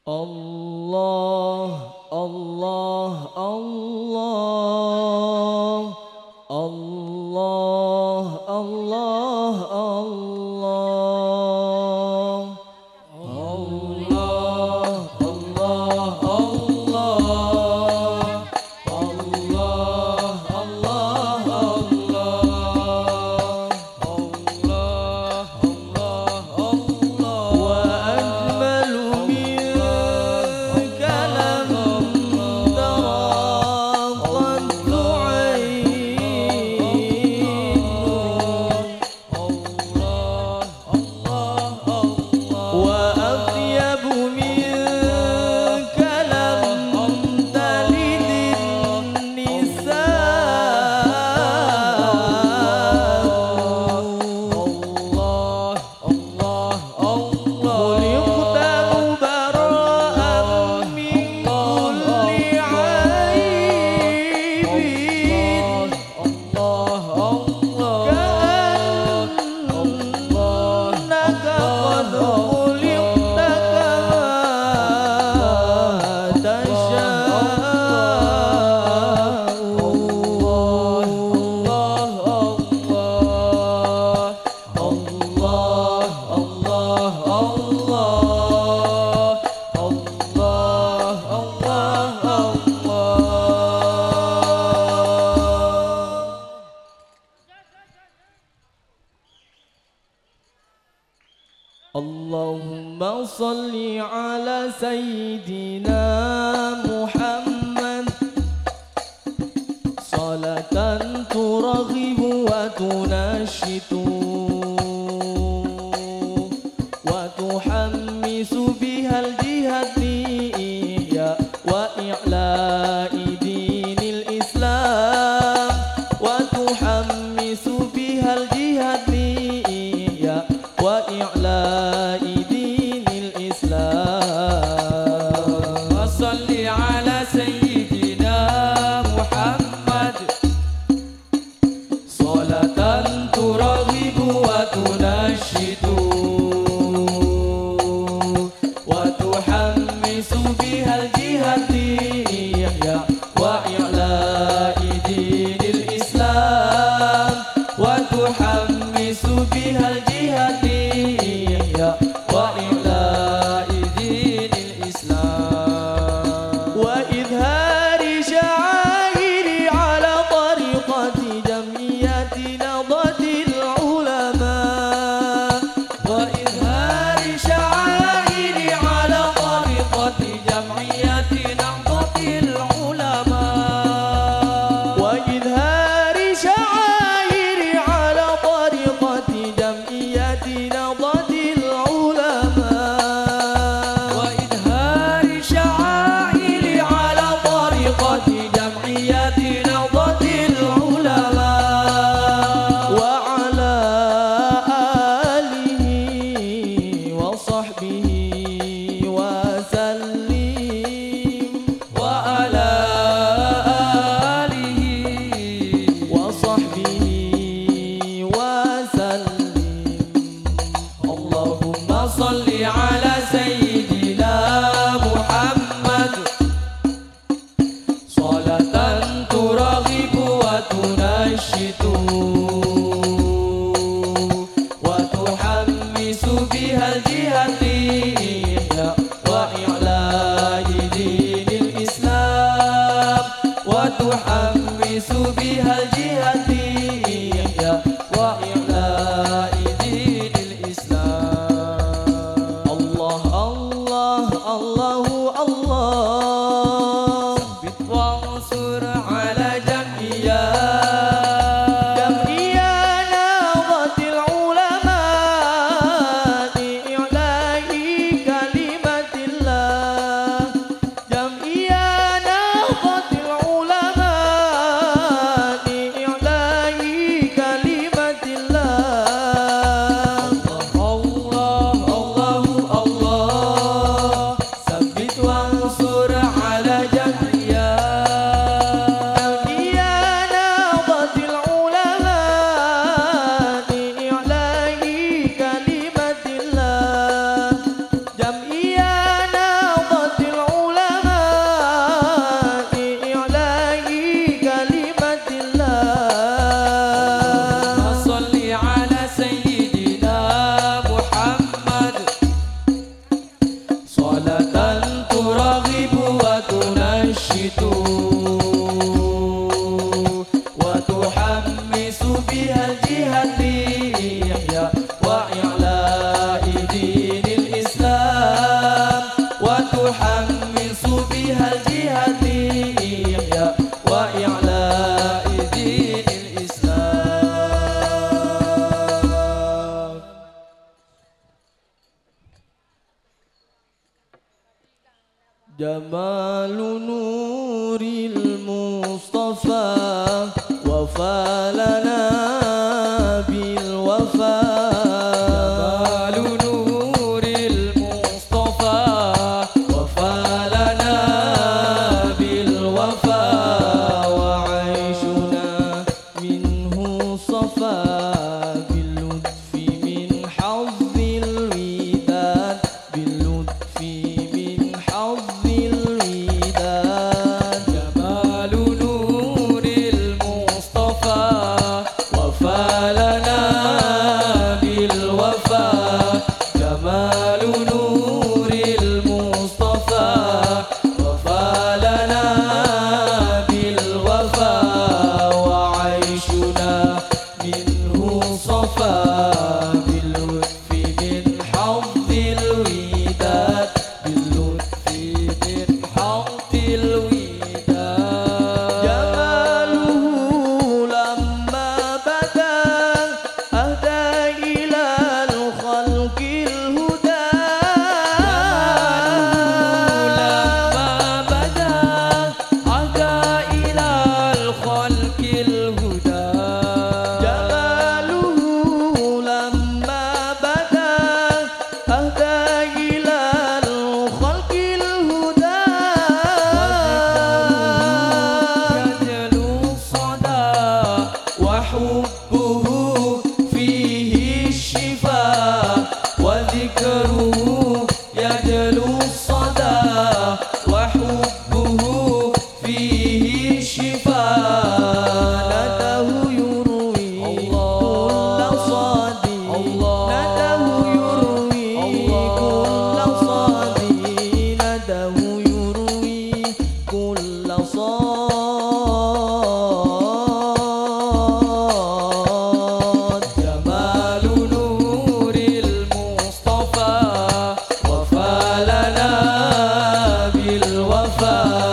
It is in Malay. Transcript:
Allah, Allah, Allah, Allah, Allah, Allah, Allah, Allah, Allahumma salli ala Sayyidina Muhammad salatan turaghibu wa tunashitu wa tuhammisu bihal jihadi ihya wa i'la'i dinil Islam wa tuhammisu bihal jihadi ihya wa i'la'i dinil Islam. Wa salli ala Sayyidina Muhammad salatan turaghibu wa tunashidu wa tuhammisu bihal jihadi ihya wa i'la'i dinil Islam wa tuhammisu bihal jihadi wa ila'i dinil Islam wa idhari sya'airi ala tariqati jam'iyyati nadatil ulama wa idhari sya'airi ala tariqati jam'iyyati nadatil ulama wa idhari sya'airi ala tariqati jam'iyyati nadatil salli ala Sayyidina Muhammad salatan turaghibu wa tunashitu wa tuhammisu bihal jihadi wa i'la'i dinil Islam wa tuhammisu bihal jihadi wa i'la'i dinil Islam. Allahu Allah Sabbit wansur ala jam'iyah nadatil ulama i'la'i kalimatillah jam'iyah nadatil ulama i'la'i kalimatillah Allah Allah Allah Sabbit wansur ترغب وتنشط وتحمس بها الجهة لإحياء وإعلاء دين الإسلام وتحمس بها الجهة لإحياء وإعلاء دين الإسلام. جمال نور المصطفى وفى لنا بالوفاء. جمال نور المصطفى وفى لنا بالوفاء وعيشنا منه صفا باللطف من حظ الوداد باللطف من حظ الوداد. جمال نور المصطفى وفى لنا بالوفاء جمال نور المصطفى وفى لنا بالوفاء وعيشنا منه صفا باللطف من حظ الوداد باللطف من حظ الوداد. جماله لما بدا أهدى إلى الخلق الهدى. لما بدا عدا إلى الخلق الهدى. جماله لما بدا أهدى إلى الخلق الهدى. يجلو الصدى وحبه فيه الشفاء وذكره يجلو الصدى وحبه فيه الشفاء. نده يروي كل صادي نده يروي كل صادي نده يروي كل صاد. جمال نور المصطفى وفى لنا بالوفاء